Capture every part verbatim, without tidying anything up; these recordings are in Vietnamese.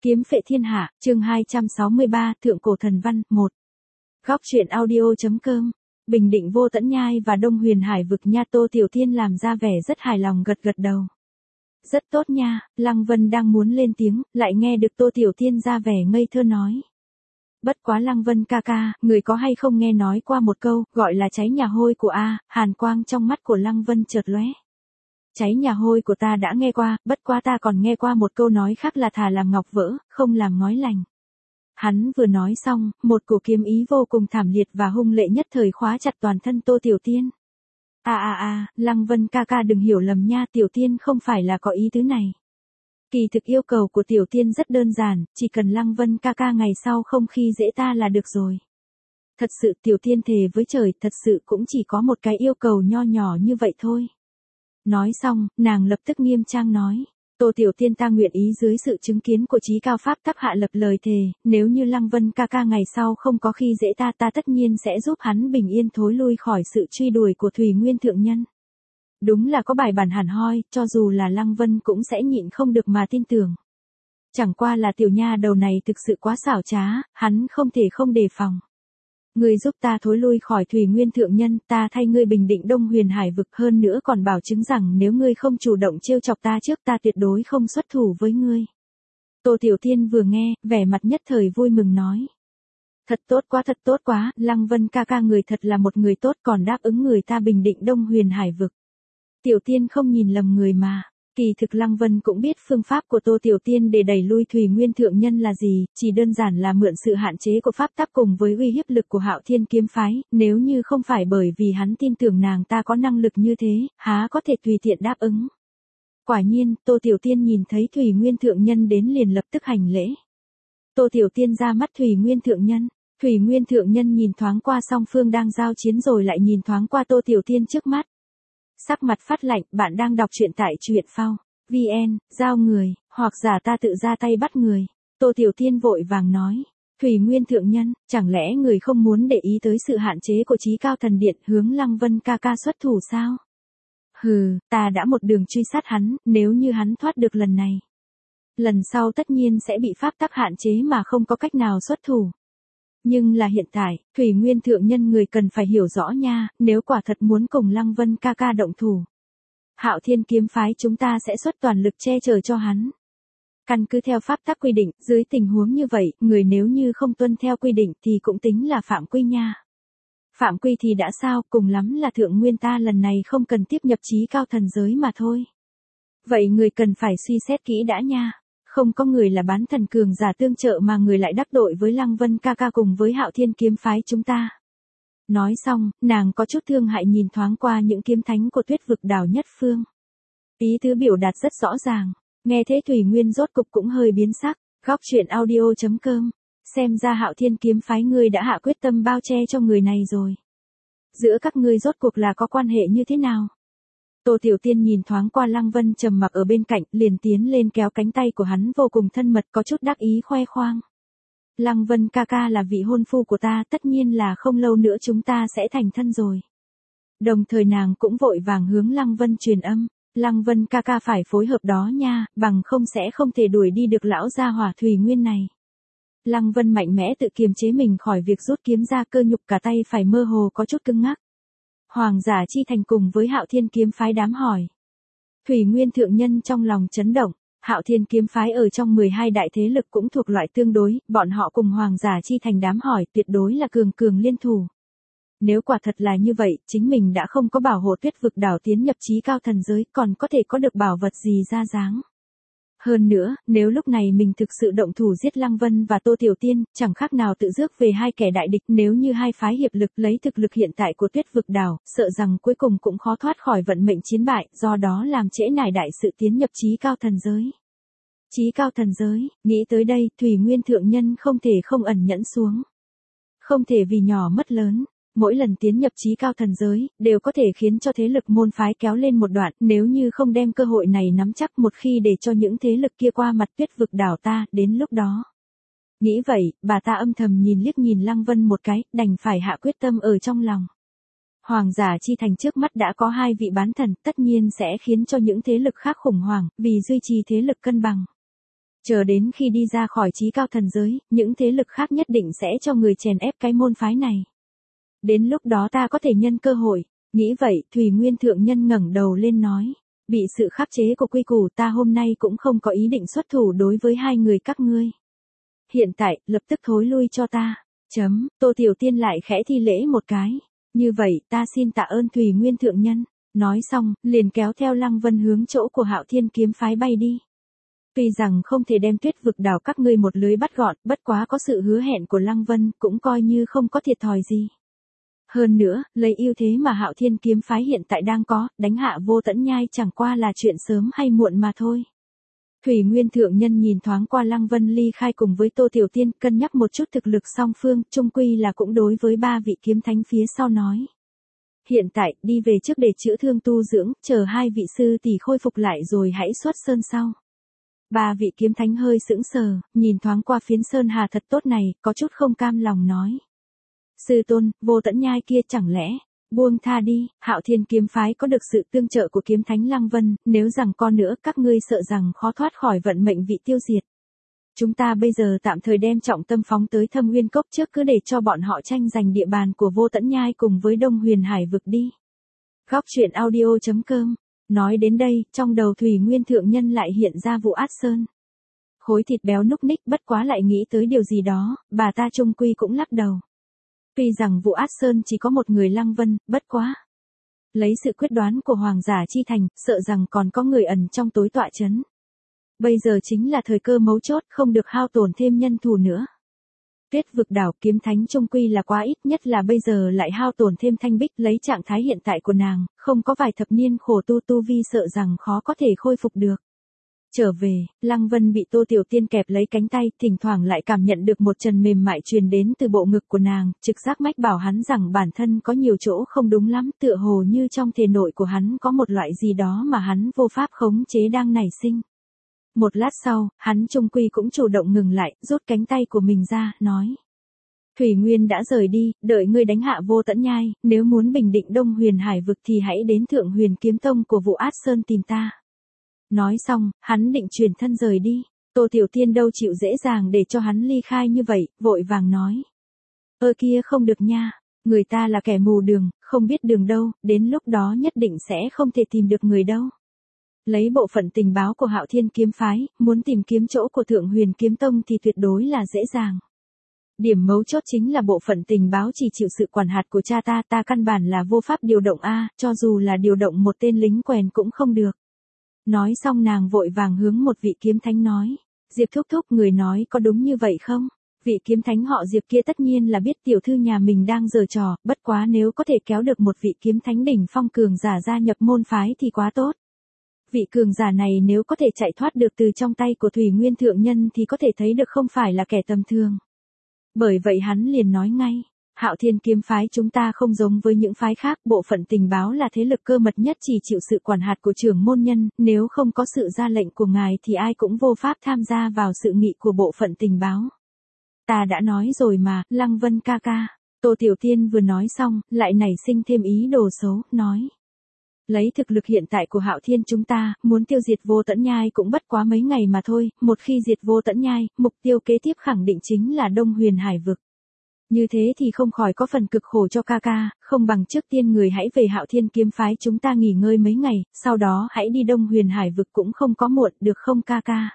Kiếm phệ thiên hạ, chương hai trăm sáu mươi ba, Thượng cổ thần văn, một. Góc truyện audio.com. Bình Định Vô Tẫn Nhai và Đông Huyền Hải vực nha. Tô Tiểu Thiên làm ra vẻ rất hài lòng gật gật đầu. Rất tốt nha. Lăng Vân đang muốn lên tiếng, lại nghe được Tô Tiểu Thiên ra vẻ ngây thơ nói. Bất quá Lăng Vân ca ca, người có hay không nghe nói qua một câu, gọi là cháy nhà hôi của A, hàn quang trong mắt của Lăng Vân chợt lóe. Cháy nhà hôi của ta đã nghe qua, bất quá ta còn nghe qua một câu nói khác là thà làm ngọc vỡ, không làm ngói lành. Hắn vừa nói xong, một cổ kiếm ý vô cùng thảm liệt và hung lệ nhất thời khóa chặt toàn thân Tô Tiểu Thiên. À à à, Lăng Vân ca ca đừng hiểu lầm nha, Tiểu Thiên không phải là có ý tứ này. Kỳ thực yêu cầu của Tiểu Thiên rất đơn giản, chỉ cần Lăng Vân ca ca ngày sau không khi dễ ta là được rồi. Thật sự Tiểu Thiên thề với trời, thật sự cũng chỉ có một cái yêu cầu nho nhỏ như vậy thôi. Nói xong, nàng lập tức nghiêm trang nói. Tô Tiểu Thiên ta nguyện ý dưới sự chứng kiến của chí cao pháp tắc hạ lập lời thề, nếu như Lăng Vân ca ca ngày sau không có khi dễ ta ta tất nhiên sẽ giúp hắn bình yên thối lui khỏi sự truy đuổi của Thủy Nguyên Thượng Nhân. Đúng là có bài bản hẳn hoi, cho dù là Lăng Vân cũng sẽ nhịn không được mà tin tưởng. Chẳng qua là tiểu nha đầu này thực sự quá xảo trá, hắn không thể không đề phòng. Ngươi giúp ta thối lui khỏi Thủy Nguyên Thượng Nhân, ta thay ngươi bình định Đông Huyền Hải vực, hơn nữa còn bảo chứng rằng nếu ngươi không chủ động trêu chọc ta trước ta tuyệt đối không xuất thủ với ngươi. Tô Tiểu Thiên vừa nghe, vẻ mặt nhất thời vui mừng nói. Thật tốt quá thật tốt quá, Lăng Vân ca ca người thật là một người tốt còn đáp ứng người ta bình định Đông Huyền Hải vực. Tiểu Thiên không nhìn lầm người mà. Kỳ thực Lăng Vân cũng biết phương pháp của Tô Tiểu Thiên để đẩy lui Thủy Nguyên Thượng Nhân là gì, chỉ đơn giản là mượn sự hạn chế của pháp tắc cùng với uy hiếp lực của Hạo Thiên kiếm phái, nếu như không phải bởi vì hắn tin tưởng nàng ta có năng lực như thế, há có thể tùy tiện đáp ứng. Quả nhiên, Tô Tiểu Thiên nhìn thấy Thủy Nguyên Thượng Nhân đến liền lập tức hành lễ. Tô Tiểu Thiên ra mắt Thủy Nguyên Thượng Nhân, Thủy Nguyên Thượng Nhân nhìn thoáng qua song phương đang giao chiến rồi lại nhìn thoáng qua Tô Tiểu Thiên trước mắt. Sắc mặt phát lạnh, bạn đang đọc truyện tại truyện phao vn, giao người, hoặc giả ta tự ra tay bắt người. Tô Tiểu Thiên vội vàng nói. Thủy Nguyên Thượng Nhân, chẳng lẽ người không muốn để ý tới sự hạn chế của chí cao thần điện hướng Lăng Vân ca ca xuất thủ sao? Hừ, ta đã một đường truy sát hắn, nếu như hắn thoát được lần này. Lần sau tất nhiên sẽ bị pháp tắc hạn chế mà không có cách nào xuất thủ. Nhưng là hiện tại, Thủy Nguyên Thượng Nhân người cần phải hiểu rõ nha, nếu quả thật muốn cùng Lăng Vân ca ca động thủ. Hạo Thiên kiếm phái chúng ta sẽ xuất toàn lực che chở cho hắn. Căn cứ theo pháp tắc quy định, dưới tình huống như vậy, người nếu như không tuân theo quy định thì cũng tính là phạm quy nha. Phạm quy thì đã sao, cùng lắm là Thượng Nguyên ta lần này không cần tiếp nhập chí cao thần giới mà thôi. Vậy người cần phải suy xét kỹ đã nha. Không có người là bán thần cường giả tương trợ mà người lại đắc tội với Lăng Vân ca ca cùng với Hạo Thiên kiếm phái chúng ta. Nói xong, nàng có chút thương hại nhìn thoáng qua những kiếm thánh của Tuyết vực đảo nhất phương. Ý tứ biểu đạt rất rõ ràng, nghe thế Thủy Nguyên rốt cục cũng hơi biến sắc. Góc truyện audio.com. Xem ra Hạo Thiên kiếm phái ngươi đã hạ quyết tâm bao che cho người này rồi. Giữa các ngươi rốt cuộc là có quan hệ như thế nào? Tô Tiểu Thiên nhìn thoáng qua Lăng Vân trầm mặc ở bên cạnh, liền tiến lên kéo cánh tay của hắn vô cùng thân mật, có chút đắc ý khoe khoang. Lăng Vân ca ca là vị hôn phu của ta, tất nhiên là không lâu nữa chúng ta sẽ thành thân rồi. Đồng thời nàng cũng vội vàng hướng Lăng Vân truyền âm, Lăng Vân ca ca phải phối hợp đó nha, bằng không sẽ không thể đuổi đi được lão gia hỏa Thủy Nguyên này. Lăng Vân mạnh mẽ tự kiềm chế mình khỏi việc rút kiếm ra, cơ nhục cả tay phải mơ hồ có chút cứng ngắc. Hoàng giả chi thành cùng với Hạo Thiên kiếm phái đám hỏi. Thủy Nguyên Thượng Nhân trong lòng chấn động, Hạo Thiên kiếm phái ở trong mười hai đại thế lực cũng thuộc loại tương đối, bọn họ cùng Hoàng giả chi thành đám hỏi tuyệt đối là cường cường liên thủ. Nếu quả thật là như vậy, chính mình đã không có bảo hộ Tuyết vực đảo tiến nhập chí cao thần giới, còn có thể có được bảo vật gì ra dáng. Hơn nữa, nếu lúc này mình thực sự động thủ giết Lăng Vân và Tô Tiểu Thiên, chẳng khác nào tự rước về hai kẻ đại địch, nếu như hai phái hiệp lực lấy thực lực hiện tại của Tuyết vực đảo, sợ rằng cuối cùng cũng khó thoát khỏi vận mệnh chiến bại, do đó làm trễ nải đại sự tiến nhập chí cao thần giới. Chí cao thần giới, nghĩ tới đây, Thủy Nguyên Thượng Nhân không thể không ẩn nhẫn xuống. Không thể vì nhỏ mất lớn. Mỗi lần tiến nhập chí cao thần giới, đều có thể khiến cho thế lực môn phái kéo lên một đoạn, nếu như không đem cơ hội này nắm chắc một khi để cho những thế lực kia qua mặt Tuyết vực đảo ta, đến lúc đó. Nghĩ vậy, bà ta âm thầm nhìn liếc nhìn Lăng Vân một cái, đành phải hạ quyết tâm ở trong lòng. Hoàng giả chi thành trước mắt đã có hai vị bán thần, tất nhiên sẽ khiến cho những thế lực khác khủng hoảng, vì duy trì thế lực cân bằng. Chờ đến khi đi ra khỏi trí cao thần giới, những thế lực khác nhất định sẽ cho người chèn ép cái môn phái này. Đến lúc đó ta có thể nhân cơ hội. Nghĩ vậy, Thùy Nguyên thượng nhân ngẩng đầu lên nói. Bị sự khắc chế của quy củ ta hôm nay cũng không có ý định xuất thủ đối với hai người các ngươi. Hiện tại, lập tức thối lui cho ta. Chấm, Tô Tiểu Tiên lại khẽ thi lễ một cái. Như vậy, ta xin tạ ơn Thùy Nguyên thượng nhân. Nói xong, liền kéo theo Lăng Vân hướng chỗ của Hạo Thiên kiếm phái bay đi. Tuy rằng không thể đem Tuyết vực đảo các ngươi một lưới bắt gọn, bất quá có sự hứa hẹn của Lăng Vân cũng coi như không có thiệt thòi gì. Hơn nữa, lấy ưu thế mà Hạo Thiên kiếm phái hiện tại đang có, đánh hạ Vô Tẫn Nhai chẳng qua là chuyện sớm hay muộn mà thôi. Thủy Nguyên thượng nhân nhìn thoáng qua Lăng Vân ly khai cùng với Tô Tiểu Tiên, cân nhắc một chút thực lực song phương, chung quy là cũng đối với ba vị kiếm thánh phía sau nói. Hiện tại, đi về trước để chữa thương tu dưỡng, chờ hai vị sư tỷ khôi phục lại rồi hãy xuất sơn sau. Ba vị kiếm thánh hơi sững sờ, nhìn thoáng qua phiến sơn hà thật tốt này, có chút không cam lòng nói. Sư tôn, Vô Tẫn Nhai kia chẳng lẽ, buông tha đi, Hạo Thiên kiếm phái có được sự tương trợ của kiếm thánh Lăng Vân, nếu rằng con nữa các ngươi sợ rằng khó thoát khỏi vận mệnh vị tiêu diệt. Chúng ta bây giờ tạm thời đem trọng tâm phóng tới Thâm Nguyên Cốc trước cứ để cho bọn họ tranh giành địa bàn của Vô Tẫn Nhai cùng với Đông Huyền Hải vực đi. Góc truyện audio chấm com. Nói đến đây, trong đầu Thủy Nguyên thượng nhân lại hiện ra Vụ Át Sơn. Khối thịt béo núc ních bất quá lại nghĩ tới điều gì đó, bà ta chung quy cũng lắc đầu. Tuy rằng Vụ Át Sơn chỉ có một người Lăng Vân, bất quá. Lấy sự quyết đoán của Hoàng giả Chi Thành, sợ rằng còn có người ẩn trong tối tọa chấn. Bây giờ chính là thời cơ mấu chốt, không được hao tổn thêm nhân thủ nữa. Tuyết vực đảo kiếm thánh chung quy là quá ít, nhất là bây giờ lại hao tổn thêm Thanh Bích, lấy trạng thái hiện tại của nàng, không có vài thập niên khổ tu tu vi sợ rằng khó có thể khôi phục được. Trở về, Lăng Vân bị Tô Tiểu Tiên kẹp lấy cánh tay, thỉnh thoảng lại cảm nhận được một trần mềm mại truyền đến từ bộ ngực của nàng, trực giác mách bảo hắn rằng bản thân có nhiều chỗ không đúng lắm, tựa hồ như trong thể nội của hắn có một loại gì đó mà hắn vô pháp khống chế đang nảy sinh. Một lát sau, hắn chung quy cũng chủ động ngừng lại, rút cánh tay của mình ra, nói. Thủy Nguyên đã rời đi, đợi ngươi đánh hạ Vô Tẫn Nhai, nếu muốn bình định Đông Huyền Hải vực thì hãy đến Thượng Huyền Kiếm Tông của Vụ Át Sơn tìm ta. Nói xong, hắn định chuyển thân rời đi, Tô Tiểu Tiên đâu chịu dễ dàng để cho hắn ly khai như vậy, vội vàng nói. Ơ kia không được nha, người ta là kẻ mù đường, không biết đường đâu, đến lúc đó nhất định sẽ không thể tìm được người đâu. Lấy bộ phận tình báo của Hạo Thiên kiếm phái, muốn tìm kiếm chỗ của Thượng Huyền Kiếm Tông thì tuyệt đối là dễ dàng. Điểm mấu chốt chính là bộ phận tình báo chỉ chịu sự quản hạt của cha ta, ta căn bản là vô pháp điều động a, cho dù là điều động một tên lính quèn cũng không được. Nói xong nàng vội vàng hướng một vị kiếm thánh nói, Diệp thúc thúc, người nói có đúng như vậy không? Vị kiếm thánh họ Diệp kia tất nhiên là biết tiểu thư nhà mình đang giở trò, bất quá nếu có thể kéo được một vị kiếm thánh đỉnh phong cường giả gia nhập môn phái thì quá tốt. Vị cường giả này nếu có thể chạy thoát được từ trong tay của Thủy Nguyên thượng nhân thì có thể thấy được không phải là kẻ tầm thường. Bởi vậy hắn liền nói ngay, Hạo Thiên kiếm phái chúng ta không giống với những phái khác, bộ phận tình báo là thế lực cơ mật nhất chỉ chịu sự quản hạt của trưởng môn nhân, nếu không có sự ra lệnh của ngài thì ai cũng vô pháp tham gia vào sự nghị của bộ phận tình báo. Ta đã nói rồi mà, Lăng Vân ca ca. Tô Tiểu Tiên vừa nói xong, lại nảy sinh thêm ý đồ xấu, nói. Lấy thực lực hiện tại của Hạo Thiên chúng ta, muốn tiêu diệt Vô Tẫn Nhai cũng bất quá mấy ngày mà thôi, một khi diệt Vô Tẫn Nhai, mục tiêu kế tiếp khẳng định chính là Đông Huyền Hải vực. Như thế thì không khỏi có phần cực khổ cho ca ca, không bằng trước tiên người hãy về Hạo Thiên kiếm phái chúng ta nghỉ ngơi mấy ngày, sau đó hãy đi Đông Huyền Hải vực cũng không có muộn, được không ca ca?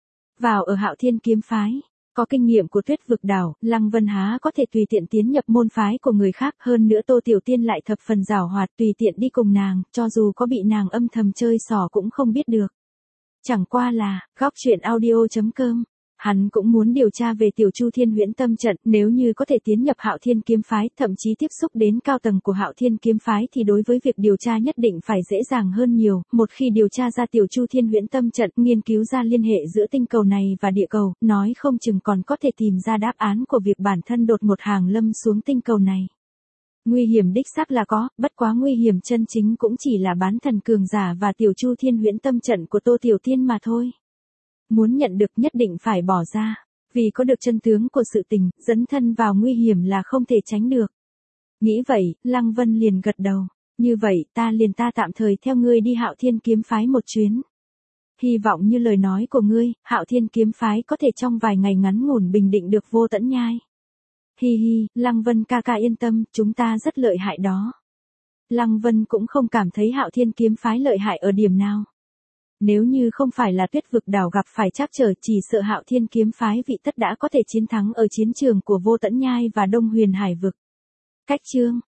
Vào ở Hạo Thiên kiếm phái, có kinh nghiệm của Tuyết vực đảo, Lăng Vân há có thể tùy tiện tiến nhập môn phái của người khác, hơn nữa Tô Tiểu Tiên lại thập phần giảo hoạt, tùy tiện đi cùng nàng, cho dù có bị nàng âm thầm chơi xỏ cũng không biết được. Chẳng qua là, góc truyện audio chấm com. Hắn cũng muốn điều tra về Tiểu Chu Thiên Huyễn Tâm trận, nếu như có thể tiến nhập Hạo Thiên kiếm phái, thậm chí tiếp xúc đến cao tầng của Hạo Thiên kiếm phái thì đối với việc điều tra nhất định phải dễ dàng hơn nhiều, một khi điều tra ra Tiểu Chu Thiên Huyễn Tâm trận, nghiên cứu ra liên hệ giữa tinh cầu này và địa cầu, nói không chừng còn có thể tìm ra đáp án của việc bản thân đột một hàng lâm xuống tinh cầu này. Nguy hiểm đích xác là có, bất quá nguy hiểm chân chính cũng chỉ là bán thần cường giả và Tiểu Chu Thiên Huyễn Tâm trận của Tô Tiểu Tiên mà thôi. Muốn nhận được nhất định phải bỏ ra, vì có được chân tướng của sự tình, dấn thân vào nguy hiểm là không thể tránh được. Nghĩ vậy, Lăng Vân liền gật đầu, như vậy ta liền ta tạm thời theo ngươi đi Hạo Thiên kiếm phái một chuyến. Hy vọng như lời nói của ngươi, Hạo Thiên kiếm phái có thể trong vài ngày ngắn ngủn bình định được Vô Tẫn Nhai. Hi hi, Lăng Vân ca ca yên tâm, chúng ta rất lợi hại đó. Lăng Vân cũng không cảm thấy Hạo Thiên kiếm phái lợi hại ở điểm nào. Nếu như không phải là Tuyết vực đảo gặp phải trắc trở, chỉ sợ Hạo Thiên kiếm phái vị tất đã có thể chiến thắng ở chiến trường của Vô Tẫn Nhai và Đông Huyền Hải vực. Cách chương